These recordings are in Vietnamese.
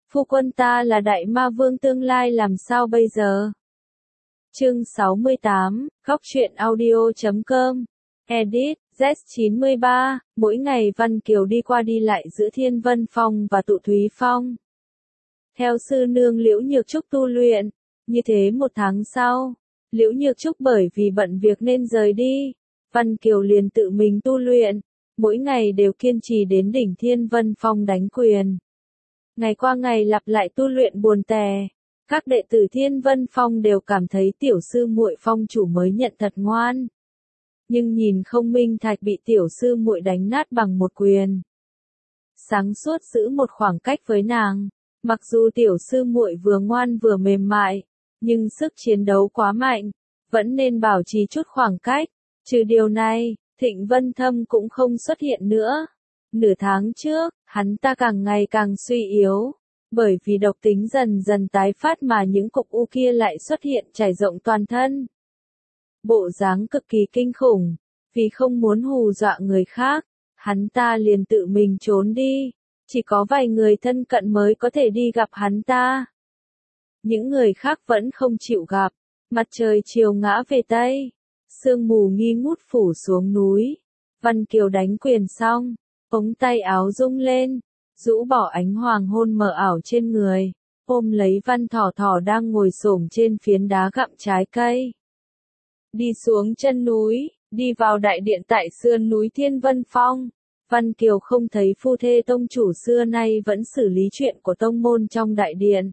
Phu quân ta là đại ma vương tương lai làm sao bây giờ? Chương 68, Góc truyện audio.com. Edit, Z93, mỗi ngày Văn Kiều đi qua đi lại giữa Thiên Vân Phong và Tụ Thúy Phong. Theo sư nương Liễu Nhược Trúc tu luyện, như thế một tháng sau, Liễu Nhược Trúc bởi vì bận việc nên rời đi, Văn Kiều liền tự mình tu luyện, mỗi ngày đều kiên trì đến đỉnh Thiên Vân Phong đánh quyền. Ngày qua ngày lặp lại tu luyện buồn tẻ, các đệ tử Thiên Vân Phong đều cảm thấy tiểu sư muội phong chủ mới nhận thật ngoan. Nhưng nhìn không Minh Thạch bị tiểu sư muội đánh nát bằng một quyền. Sáng suốt giữ một khoảng cách với nàng, mặc dù tiểu sư muội vừa ngoan vừa mềm mại, nhưng sức chiến đấu quá mạnh, vẫn nên bảo trì chút khoảng cách. Trừ điều này, Thịnh Vân Thâm cũng không xuất hiện nữa. Nửa tháng trước, hắn ta càng ngày càng suy yếu, bởi vì độc tính dần dần tái phát mà những cục u kia lại xuất hiện trải rộng toàn thân. Bộ dáng cực kỳ kinh khủng, vì không muốn hù dọa người khác, hắn ta liền tự mình trốn đi, chỉ có vài người thân cận mới có thể đi gặp hắn ta. Những người khác vẫn không chịu gặp, mặt trời chiều ngã về Tây, sương mù nghi ngút phủ xuống núi. Văn Kiều đánh quyền xong, ống tay áo rung lên, rũ bỏ ánh hoàng hôn mờ ảo trên người, ôm lấy Văn Thỏ Thỏ đang ngồi xổm trên phiến đá gặm trái cây. Đi xuống chân núi, đi vào đại điện tại sườn núi Thiên Vân Phong, Văn Kiều không thấy phu thê tông chủ xưa nay vẫn xử lý chuyện của tông môn trong đại điện.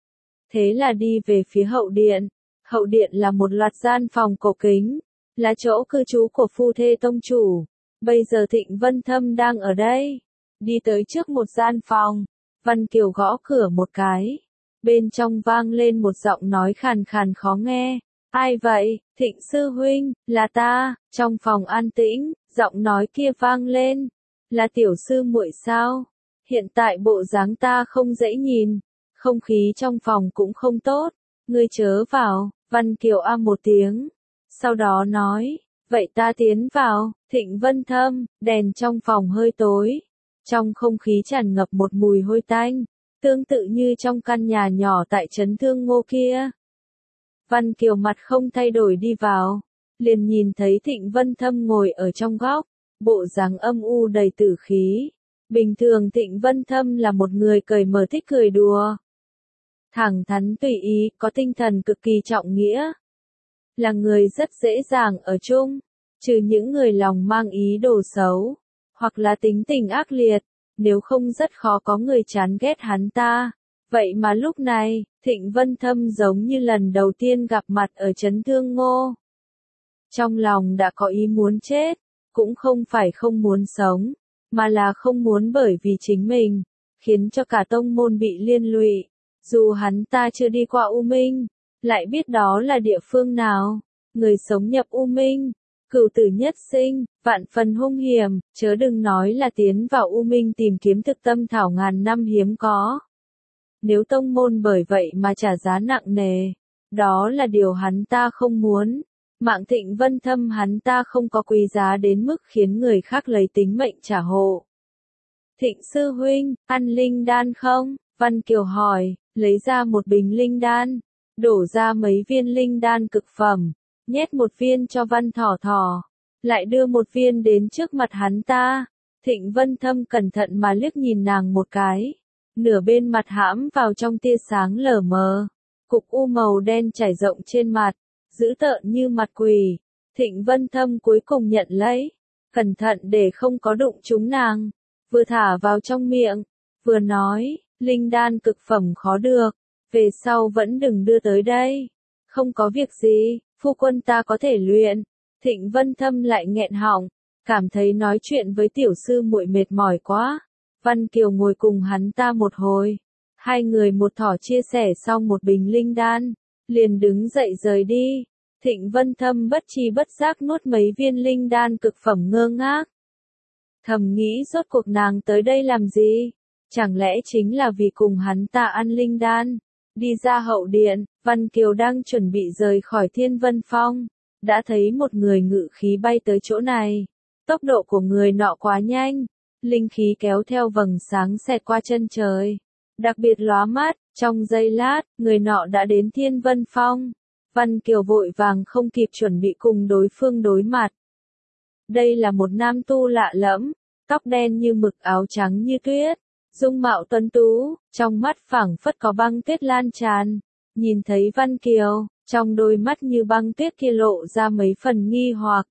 Thế là đi về phía hậu điện. Hậu điện là một loạt gian phòng cổ kính, là chỗ cư trú của phu thê tông chủ. Bây giờ Thịnh Vân Thâm đang ở đây. Đi tới trước một gian phòng, Văn Kiều gõ cửa một cái. Bên trong vang lên một giọng nói khàn khàn khó nghe. Ai vậy, Thịnh sư huynh, là ta. Trong phòng an tĩnh, giọng nói kia vang lên. Là tiểu sư muội sao? Hiện tại bộ dáng ta không dễ nhìn, không khí trong phòng cũng không tốt. Ngươi chớ vào. Văn Kiều một tiếng. Sau đó nói, vậy ta tiến vào. Thịnh Vân Thâm, đèn trong phòng hơi tối. Trong không khí tràn ngập một mùi hôi tanh, tương tự như trong căn nhà nhỏ tại trấn Thương Ngô kia. Văn Kiều mặt không thay đổi đi vào, liền nhìn thấy Thịnh Vân Thâm ngồi ở trong góc, bộ dáng âm u đầy tử khí. Bình thường Thịnh Vân Thâm là một người cởi mở thích cười đùa, thẳng thắn tùy ý, có tinh thần cực kỳ trọng nghĩa. Là người rất dễ dàng ở chung, trừ những người lòng mang ý đồ xấu, hoặc là tính tình ác liệt, nếu không rất khó có người chán ghét hắn ta. Vậy mà lúc này, Thịnh Vân Thâm giống như lần đầu tiên gặp mặt ở trấn Thương Ngô. Trong lòng đã có ý muốn chết, cũng không phải không muốn sống, mà là không muốn bởi vì chính mình, khiến cho cả tông môn bị liên lụy. Dù hắn ta chưa đi qua U Minh, lại biết đó là địa phương nào, người sống nhập U Minh, cửu tử nhất sinh, vạn phần hung hiểm, chớ đừng nói là tiến vào U Minh tìm kiếm thực tâm thảo ngàn năm hiếm có. Nếu tông môn bởi vậy mà trả giá nặng nề, đó là điều hắn ta không muốn. Mạng Thịnh Vân Thâm hắn ta không có quý giá đến mức khiến người khác lấy tính mệnh trả hộ. Thịnh sư huynh, ăn linh đan không? Văn Kiều hỏi, lấy ra một bình linh đan, đổ ra mấy viên linh đan cực phẩm, nhét một viên cho Văn Thỏ Thỏ, lại đưa một viên đến trước mặt hắn ta. Thịnh Vân Thâm cẩn thận mà liếc nhìn nàng một cái, nửa bên mặt hãm vào trong tia sáng lờ mờ, cục u màu đen trải rộng trên mặt, dữ tợn như mặt quỷ. Thịnh Vân Thâm cuối cùng nhận lấy, cẩn thận để không có đụng trúng nàng, vừa thả vào trong miệng, vừa nói, linh đan cực phẩm khó được, về sau vẫn đừng đưa tới đây. Không có việc gì, phu quân ta có thể luyện. Thịnh Vân Thâm lại nghẹn họng, cảm thấy nói chuyện với tiểu sư muội mệt mỏi quá. Văn Kiều ngồi cùng hắn ta một hồi, hai người một thỏ chia sẻ xong một bình linh đan, liền đứng dậy rời đi. Thịnh Vân Thâm bất tri bất giác nuốt mấy viên linh đan cực phẩm ngơ ngác. Thầm nghĩ rốt cuộc nàng tới đây làm gì? Chẳng lẽ chính là vì cùng hắn ta ăn linh đan? Đi ra hậu điện, Văn Kiều đang chuẩn bị rời khỏi Thiên Vân Phong, đã thấy một người ngự khí bay tới chỗ này. Tốc độ của người nọ quá nhanh, linh khí kéo theo vầng sáng xẹt qua chân trời, đặc biệt lóa mắt, trong giây lát, người nọ đã đến Thiên Vân Phong. Văn Kiều vội vàng không kịp chuẩn bị cùng đối phương đối mặt. Đây là một nam tu lạ lẫm, tóc đen như mực, áo trắng như tuyết, dung mạo tuấn tú, trong mắt phảng phất có băng tuyết lan tràn. Nhìn thấy Văn Kiều, trong đôi mắt như băng tuyết kia lộ ra mấy phần nghi hoặc.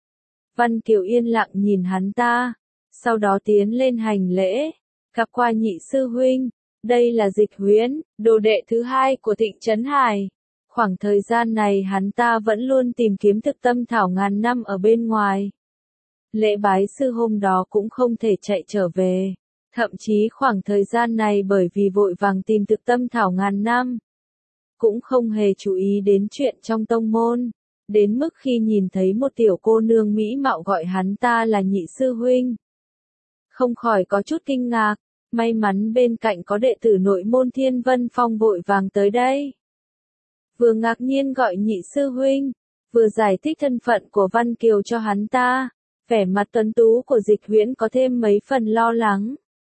Văn Kiều yên lặng nhìn hắn ta, sau đó tiến lên hành lễ, gặp qua nhị sư huynh, đây là Dịch Huyễn, đồ đệ thứ hai của Thịnh Trấn Hải. Khoảng thời gian này hắn ta vẫn luôn tìm kiếm thực tâm thảo ngàn năm ở bên ngoài. Lễ bái sư hôm đó cũng không thể chạy trở về, thậm chí khoảng thời gian này bởi vì vội vàng tìm thực tâm thảo ngàn năm, cũng không hề chú ý đến chuyện trong tông môn, đến mức khi nhìn thấy một tiểu cô nương mỹ mạo gọi hắn ta là nhị sư huynh, không khỏi có chút kinh ngạc, may mắn bên cạnh có đệ tử nội môn Thiên Vân Phong vội vàng tới đây. Vừa ngạc nhiên gọi nhị sư huynh, vừa giải thích thân phận của Văn Kiều cho hắn ta, vẻ mặt tuấn tú của Dịch Huyễn có thêm mấy phần lo lắng.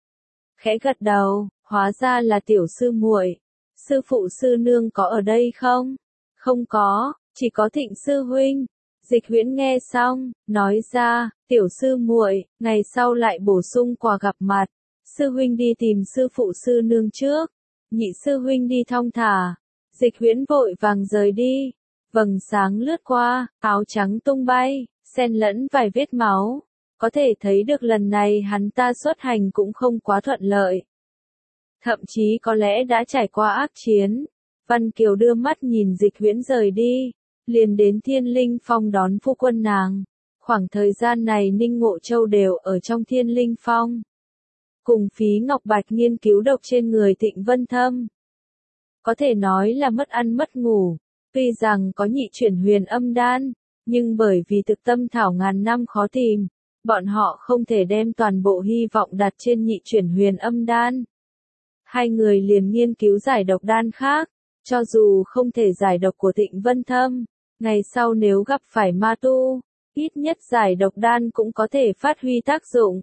Khẽ gật đầu, hóa ra là tiểu sư muội. Sư phụ sư nương có ở đây không? Không có, chỉ có Thịnh sư huynh. Dịch Huyễn nghe xong, nói ra, tiểu sư muội, ngày sau lại bổ sung quà gặp mặt. Sư huynh đi tìm sư phụ sư nương trước, nhị sư huynh đi thong thả. Dịch Huyễn vội vàng rời đi, vầng sáng lướt qua, áo trắng tung bay, xen lẫn vài vết máu. Có thể thấy được lần này hắn ta xuất hành cũng không quá thuận lợi. Thậm chí có lẽ đã trải qua ác chiến. Văn Kiều đưa mắt nhìn Dịch Huyễn rời đi, liền đến Thiên Linh Phong đón phu quân nàng. Khoảng thời gian này Ninh Ngộ Châu đều ở trong Thiên Linh Phong, cùng Phí Ngọc Bạch nghiên cứu độc trên người Thịnh Vân Thâm. Có thể nói là mất ăn mất ngủ, tuy rằng có nhị chuyển huyền âm đan, nhưng bởi vì thực tâm thảo ngàn năm khó tìm, bọn họ không thể đem toàn bộ hy vọng đặt trên nhị chuyển huyền âm đan. Hai người liền nghiên cứu giải độc đan khác, cho dù không thể giải độc của Thịnh Vân Thâm, ngày sau nếu gặp phải ma tu, ít nhất giải độc đan cũng có thể phát huy tác dụng.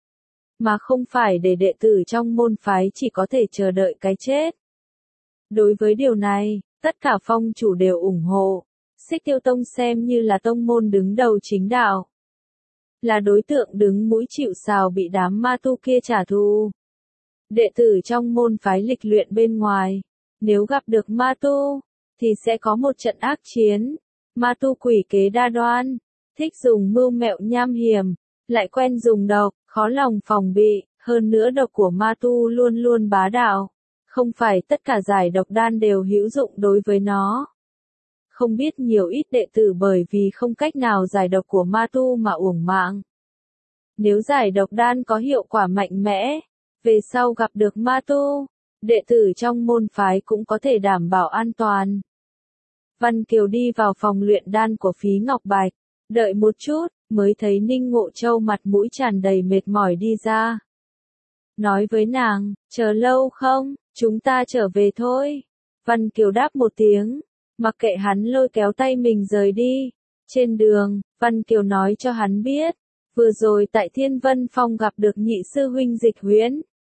Mà không phải để đệ tử trong môn phái chỉ có thể chờ đợi cái chết. Đối với điều này, tất cả phong chủ đều ủng hộ. Xích Tiêu Tông xem như là tông môn đứng đầu chính đạo, là đối tượng đứng mũi chịu sào bị đám ma tu kia trả thù. Đệ tử trong môn phái lịch luyện bên ngoài, nếu gặp được ma tu, thì sẽ có một trận ác chiến. Ma tu quỷ kế đa đoan, thích dùng mưu mẹo nham hiểm, lại quen dùng độc, khó lòng phòng bị, hơn nữa độc của ma tu luôn luôn bá đạo. Không phải tất cả giải độc đan đều hữu dụng đối với nó. Không biết nhiều ít đệ tử bởi vì không cách nào giải độc của ma tu mà uổng mạng. Nếu giải độc đan có hiệu quả mạnh mẽ, về sau gặp được ma tu, đệ tử trong môn phái cũng có thể đảm bảo an toàn. Văn Kiều đi vào phòng luyện đan của Phí Ngọc Bạch, đợi một chút, mới thấy Ninh Ngộ Châu mặt mũi tràn đầy mệt mỏi đi ra. Nói với nàng, chờ lâu không, chúng ta trở về thôi. Văn Kiều đáp một tiếng, mặc kệ hắn lôi kéo tay mình rời đi. Trên đường, Văn Kiều nói cho hắn biết, vừa rồi tại Thiên Vân Phong gặp được nhị sư huynh Dịch Huyễn.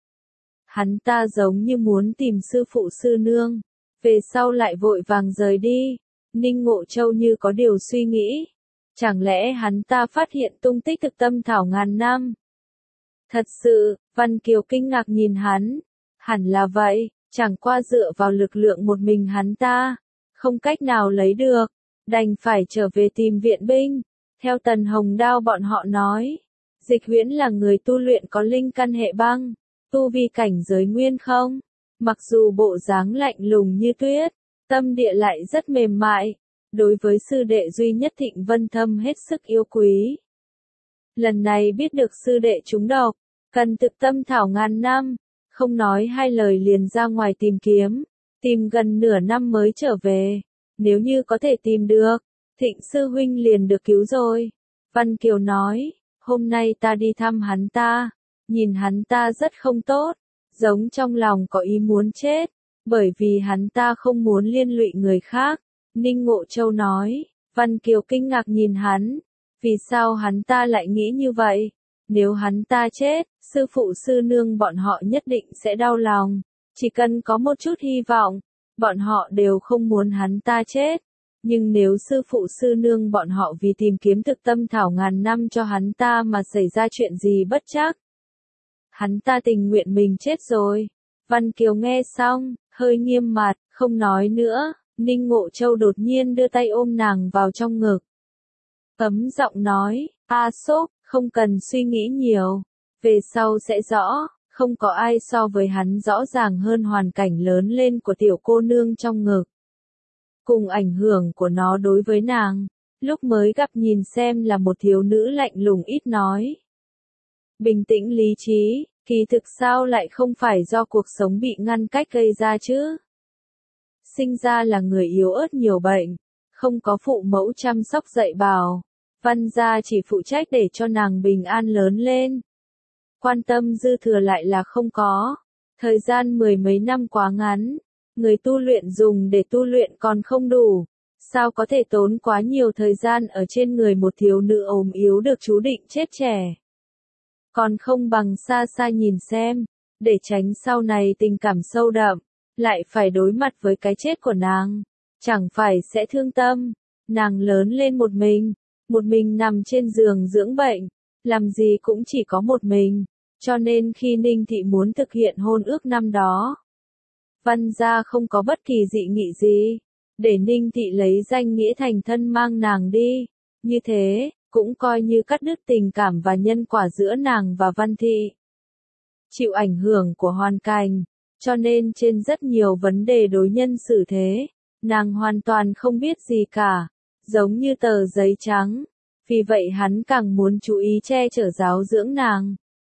Hắn ta giống như muốn tìm sư phụ sư nương, về sau lại vội vàng rời đi. Ninh Ngộ Châu như có điều suy nghĩ, chẳng lẽ hắn ta phát hiện tung tích thực tâm thảo ngàn năm? Thật sự, Văn Kiều kinh ngạc nhìn hắn, hẳn là vậy, chẳng qua dựa vào lực lượng một mình hắn ta, không cách nào lấy được, đành phải trở về tìm viện binh. Theo Tần Hồng Đao bọn họ nói, Dịch Huyễn là người tu luyện có linh căn hệ băng, tu vi cảnh giới nguyên không, mặc dù bộ dáng lạnh lùng như tuyết, tâm địa lại rất mềm mại, đối với sư đệ duy nhất Thịnh Vân Thâm hết sức yêu quý. Lần này biết được sư đệ trúng độc, cần thực tâm thảo ngàn năm, không nói hai lời liền ra ngoài tìm kiếm, tìm gần nửa năm mới trở về. Nếu như có thể tìm được, Thịnh sư huynh liền được cứu rồi. Văn Kiều nói, hôm nay ta đi thăm hắn ta, nhìn hắn ta rất không tốt, giống trong lòng có ý muốn chết, bởi vì hắn ta không muốn liên lụy người khác. Ninh Ngộ Châu nói, Văn Kiều kinh ngạc nhìn hắn, vì sao hắn ta lại nghĩ như vậy? Nếu hắn ta chết, sư phụ sư nương bọn họ nhất định sẽ đau lòng. Chỉ cần có một chút hy vọng, bọn họ đều không muốn hắn ta chết. Nhưng nếu sư phụ sư nương bọn họ vì tìm kiếm thực tâm thảo ngàn năm cho hắn ta mà xảy ra chuyện gì bất trắc, hắn ta tình nguyện mình chết rồi. Văn Kiều nghe xong, hơi nghiêm mặt, không nói nữa. Ninh Ngộ Châu đột nhiên đưa tay ôm nàng vào trong ngực. Ấm giọng nói, A Sốc, không cần suy nghĩ nhiều. Về sau sẽ rõ, không có ai so với hắn rõ ràng hơn hoàn cảnh lớn lên của tiểu cô nương trong ngực. Cùng ảnh hưởng của nó đối với nàng, lúc mới gặp nhìn xem là một thiếu nữ lạnh lùng ít nói. Bình tĩnh lý trí, kỳ thực sao lại không phải do cuộc sống bị ngăn cách gây ra chứ? Sinh ra là người yếu ớt nhiều bệnh, không có phụ mẫu chăm sóc dạy bảo, Văn gia chỉ phụ trách để cho nàng bình an lớn lên. Quan tâm dư thừa lại là không có, thời gian mười mấy năm quá ngắn, người tu luyện dùng để tu luyện còn không đủ, sao có thể tốn quá nhiều thời gian ở trên người một thiếu nữ ốm yếu được chú định chết trẻ. Còn không bằng xa xa nhìn xem, để tránh sau này tình cảm sâu đậm, lại phải đối mặt với cái chết của nàng, chẳng phải sẽ thương tâm. Nàng lớn lên một mình nằm trên giường dưỡng bệnh, làm gì cũng chỉ có một mình, cho nên khi Ninh Thị muốn thực hiện hôn ước năm đó, Văn gia không có bất kỳ dị nghị gì, để Ninh Thị lấy danh nghĩa thành thân mang nàng đi, như thế, cũng coi như cắt đứt tình cảm và nhân quả giữa nàng và Văn Thị. Chịu ảnh hưởng của hoàn cảnh, cho nên trên rất nhiều vấn đề đối nhân xử thế, nàng hoàn toàn không biết gì cả, giống như tờ giấy trắng, vì vậy hắn càng muốn chú ý che chở giáo dưỡng nàng.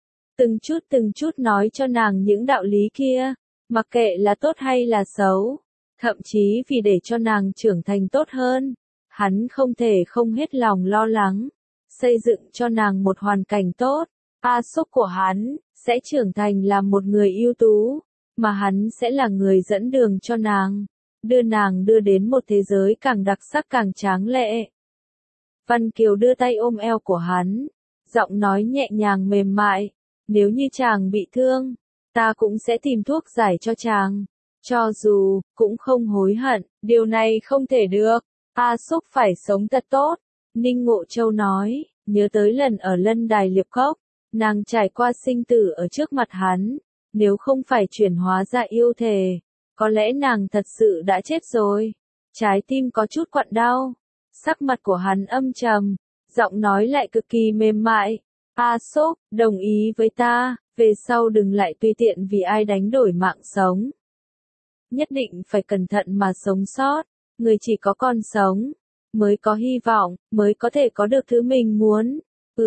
Từng chút nói cho nàng những đạo lý kia, mặc kệ là tốt hay là xấu, thậm chí vì để cho nàng trưởng thành tốt hơn, hắn không thể không hết lòng lo lắng, xây dựng cho nàng một hoàn cảnh tốt. A Sốc của hắn sẽ trưởng thành là một người ưu tú, mà hắn sẽ là người dẫn đường cho nàng, đưa nàng đến một thế giới càng đặc sắc càng tráng lệ. Văn Kiều đưa tay ôm eo của hắn, giọng nói nhẹ nhàng mềm mại, nếu như chàng bị thương, ta cũng sẽ tìm thuốc giải cho chàng, cho dù, cũng không hối hận, điều này không thể được, A Sốc phải sống thật tốt. Ninh Ngộ Châu nói, nhớ tới lần ở Lân Đài Liệp Cốc, nàng trải qua sinh tử ở trước mặt hắn, nếu không phải chuyển hóa ra yêu thể, có lẽ nàng thật sự đã chết rồi. Trái tim có chút quặn đau, sắc mặt của hắn âm trầm, giọng nói lại cực kỳ mềm mại. A Sốc, đồng ý với ta, về sau đừng lại tùy tiện vì ai đánh đổi mạng sống. Nhất định phải cẩn thận mà sống sót, người chỉ có còn sống, mới có hy vọng, mới có thể có được thứ mình muốn.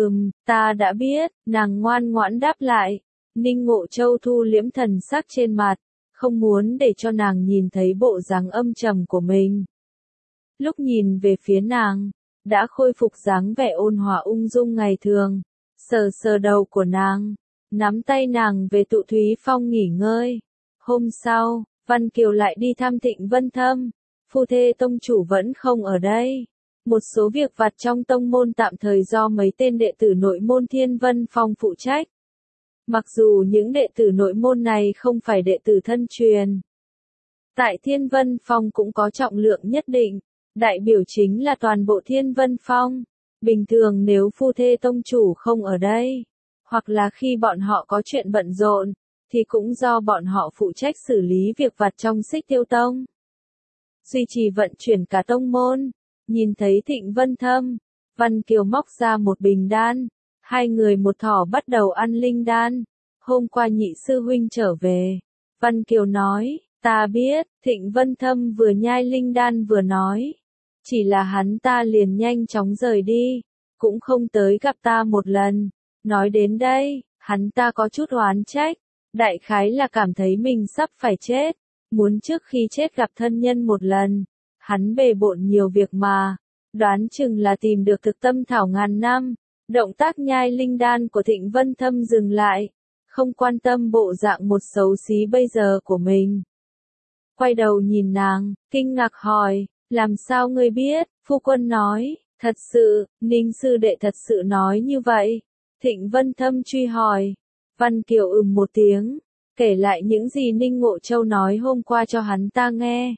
Ta đã biết, nàng ngoan ngoãn đáp lại. Ninh Ngộ Châu thu liễm thần sắc trên mặt, không muốn để cho nàng nhìn thấy bộ dáng âm trầm của mình. Lúc nhìn về phía nàng, đã khôi phục dáng vẻ ôn hòa ung dung ngày thường, sờ sờ đầu của nàng, nắm tay nàng về tụ Thúy Phong nghỉ ngơi. Hôm sau, Văn Kiều lại đi thăm Thịnh Vân Thâm, phu thê tông chủ vẫn không ở đây. Một số việc vặt trong tông môn tạm thời do mấy tên đệ tử nội môn Thiên Vân Phong phụ trách. Mặc dù những đệ tử nội môn này không phải đệ tử thân truyền, tại Thiên Vân Phong cũng có trọng lượng nhất định, đại biểu chính là toàn bộ Thiên Vân Phong. Bình thường nếu phu thê tông chủ không ở đây, hoặc là khi bọn họ có chuyện bận rộn, thì cũng do bọn họ phụ trách xử lý việc vặt trong Xích Tiêu Tông. Duy trì vận chuyển cả tông môn. Nhìn thấy Thịnh Vân Thâm, Văn Kiều móc ra một bình đan, hai người một thỏ bắt đầu ăn linh đan. Hôm qua nhị sư huynh trở về, Văn Kiều nói, ta biết. Thịnh Vân Thâm vừa nhai linh đan vừa nói, chỉ là hắn ta liền nhanh chóng rời đi, cũng không tới gặp ta một lần. Nói đến đây, hắn ta có chút oán trách, đại khái là cảm thấy mình sắp phải chết, muốn trước khi chết gặp thân nhân một lần. Hắn bề bộn nhiều việc mà, đoán chừng là tìm được thực tâm thảo ngàn năm. Động tác nhai linh đan của Thịnh Vân Thâm dừng lại, không quan tâm bộ dạng một xấu xí bây giờ của mình. Quay đầu nhìn nàng, kinh ngạc hỏi, làm sao ngươi biết? Phu quân nói, thật sự, Ninh sư đệ thật sự nói như vậy. Thịnh Vân Thâm truy hỏi, Văn Kiều một tiếng, kể lại những gì Ninh Ngộ Châu nói hôm qua cho hắn ta nghe.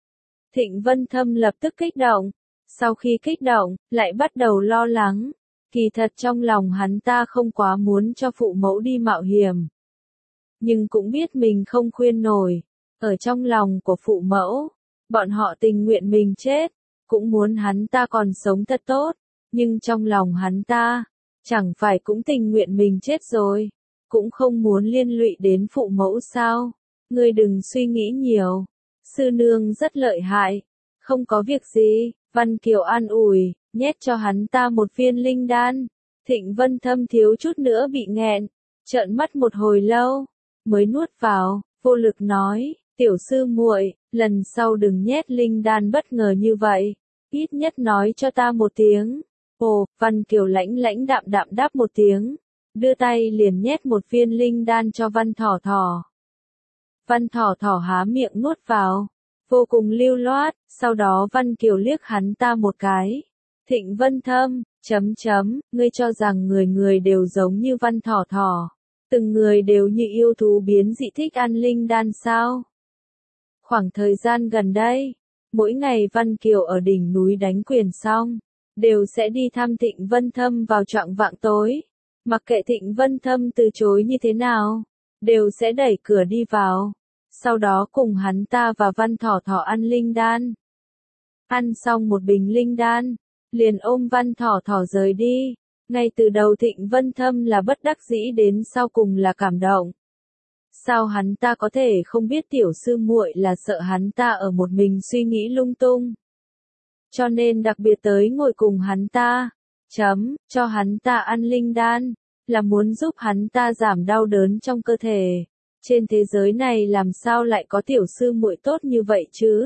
Thịnh Vân Thâm lập tức kích động, sau khi kích động, lại bắt đầu lo lắng. Kỳ thật trong lòng hắn ta không quá muốn cho phụ mẫu đi mạo hiểm. Nhưng cũng biết mình không khuyên nổi. Ở trong lòng của phụ mẫu, bọn họ tình nguyện mình chết, cũng muốn hắn ta còn sống thật tốt. Nhưng trong lòng hắn ta, chẳng phải cũng tình nguyện mình chết rồi, cũng không muốn liên lụy đến phụ mẫu sao. Ngươi đừng suy nghĩ nhiều, sư nương rất lợi hại, không có việc gì. Văn Kiều an ủi, nhét cho hắn ta một viên linh đan. Thịnh Vân Thâm thiếu chút nữa bị nghẹn, trợn mắt một hồi lâu, mới nuốt vào, vô lực nói, tiểu sư muội, lần sau đừng nhét linh đan bất ngờ như vậy, ít nhất nói cho ta một tiếng. Ồ, Văn Kiều lãnh lãnh đạm đạm đáp một tiếng, đưa tay liền nhét một viên linh đan cho Văn Thỏ Thỏ. Văn Thỏ Thỏ há miệng nuốt vào, vô cùng lưu loát, sau đó Văn Kiều liếc hắn ta một cái. Thịnh Vân Thâm, ngươi cho rằng người người đều giống như Văn Thỏ Thỏ, từng người đều như yêu thú biến dị thích ăn linh đan sao? Khoảng thời gian gần đây, mỗi ngày Văn Kiều ở đỉnh núi đánh quyền xong, đều sẽ đi thăm Thịnh Vân Thâm vào chạng vạng tối. Mặc kệ Thịnh Vân Thâm từ chối như thế nào, đều sẽ đẩy cửa đi vào. Sau đó cùng hắn ta và Văn Thỏ Thỏ ăn linh đan. Ăn xong một bình linh đan, liền ôm Văn Thỏ Thỏ rời đi. Ngay từ đầu Thịnh Vân Thâm là bất đắc dĩ đến sau cùng là cảm động. Sao hắn ta có thể không biết tiểu sư muội là sợ hắn ta ở một mình suy nghĩ lung tung. Cho nên đặc biệt tới ngồi cùng hắn ta, cho hắn ta ăn linh đan, là muốn giúp hắn ta giảm đau đớn trong cơ thể. Trên thế giới này làm sao lại có tiểu sư muội tốt như vậy chứ?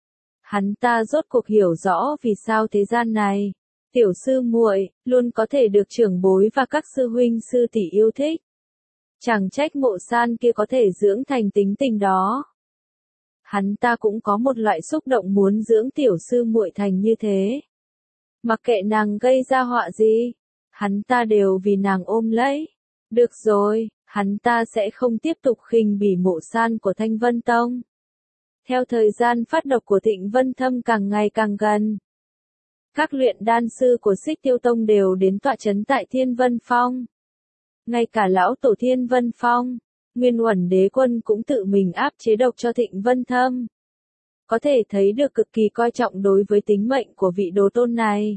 Hắn ta rốt cuộc hiểu rõ vì sao thế gian này, tiểu sư muội luôn có thể được trưởng bối và các sư huynh sư tỷ yêu thích. Chẳng trách Mộ San kia có thể dưỡng thành tính tình đó. Hắn ta cũng có một loại xúc động muốn dưỡng tiểu sư muội thành như thế. Mặc kệ nàng gây ra họa gì, hắn ta đều vì nàng ôm lấy. Được rồi, hắn ta sẽ không tiếp tục khinh bỉ Mộ San của Thanh Vân Tông. Theo thời gian phát độc của Thịnh Vân Thâm càng ngày càng gần, các luyện đan sư của Xích Tiêu Tông đều đến tọa trấn tại Thiên Vân Phong. Ngay cả lão tổ Thiên Vân Phong, Nguyên Uẩn Đế Quân cũng tự mình áp chế độc cho Thịnh Vân Thâm. Có thể thấy được cực kỳ coi trọng đối với tính mệnh của vị đồ tôn này.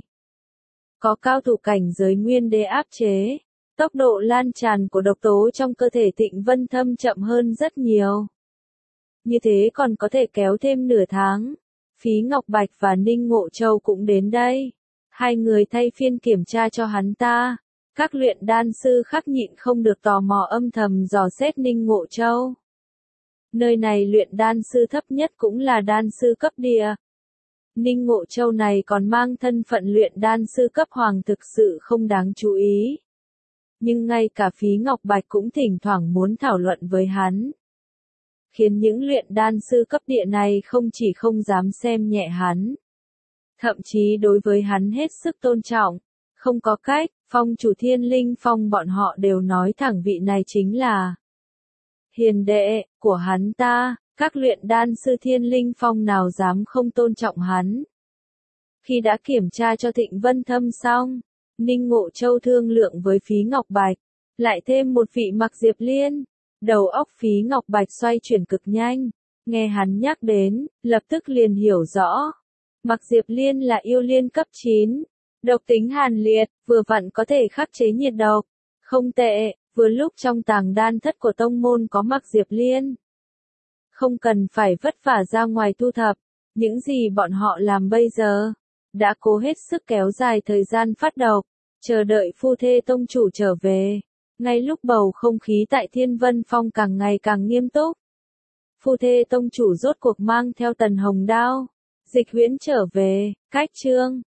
Có cao thủ cảnh giới nguyên đế áp chế, tốc độ lan tràn của độc tố trong cơ thể Thịnh Vân Thâm chậm hơn rất nhiều. Như thế còn có thể kéo thêm nửa tháng. Phí Ngọc Bạch và Ninh Ngộ Châu cũng đến đây. Hai người thay phiên kiểm tra cho hắn ta. Các luyện đan sư khác nhịn không được tò mò âm thầm dò xét Ninh Ngộ Châu. Nơi này luyện đan sư thấp nhất cũng là đan sư cấp địa. Ninh Ngộ Châu này còn mang thân phận luyện đan sư cấp hoàng thực sự không đáng chú ý. Nhưng ngay cả Phí Ngọc Bạch cũng thỉnh thoảng muốn thảo luận với hắn. Khiến những luyện đan sư cấp địa này không chỉ không dám xem nhẹ hắn. Thậm chí đối với hắn hết sức tôn trọng. Không có cách, phong chủ Thiên Linh Phong bọn họ đều nói thẳng vị này chính là hiền đệ của hắn ta, các luyện đan sư Thiên Linh Phong nào dám không tôn trọng hắn. Khi đã kiểm tra cho Thịnh Vân Thâm xong, Ninh Ngộ Châu thương lượng với Phí Ngọc Bạch, lại thêm một vị Mặc Diệp Liên. Đầu óc Phí Ngọc Bạch xoay chuyển cực nhanh, nghe hắn nhắc đến, lập tức liền hiểu rõ. Mặc Diệp Liên là yêu liên cấp 9, độc tính hàn liệt, vừa vặn có thể khắc chế nhiệt độc. Không tệ, vừa lúc trong tàng đan thất của tông môn có Mặc Diệp Liên. Không cần phải vất vả ra ngoài thu thập, những gì bọn họ làm bây giờ, đã cố hết sức kéo dài thời gian phát độc, chờ đợi phu thê tông chủ trở về. Ngay lúc bầu không khí tại Thiên Vân Phong càng ngày càng nghiêm túc, phu thê tông chủ rốt cuộc mang theo Tần Hồng Đao, Dịch Huyễn trở về, cách chương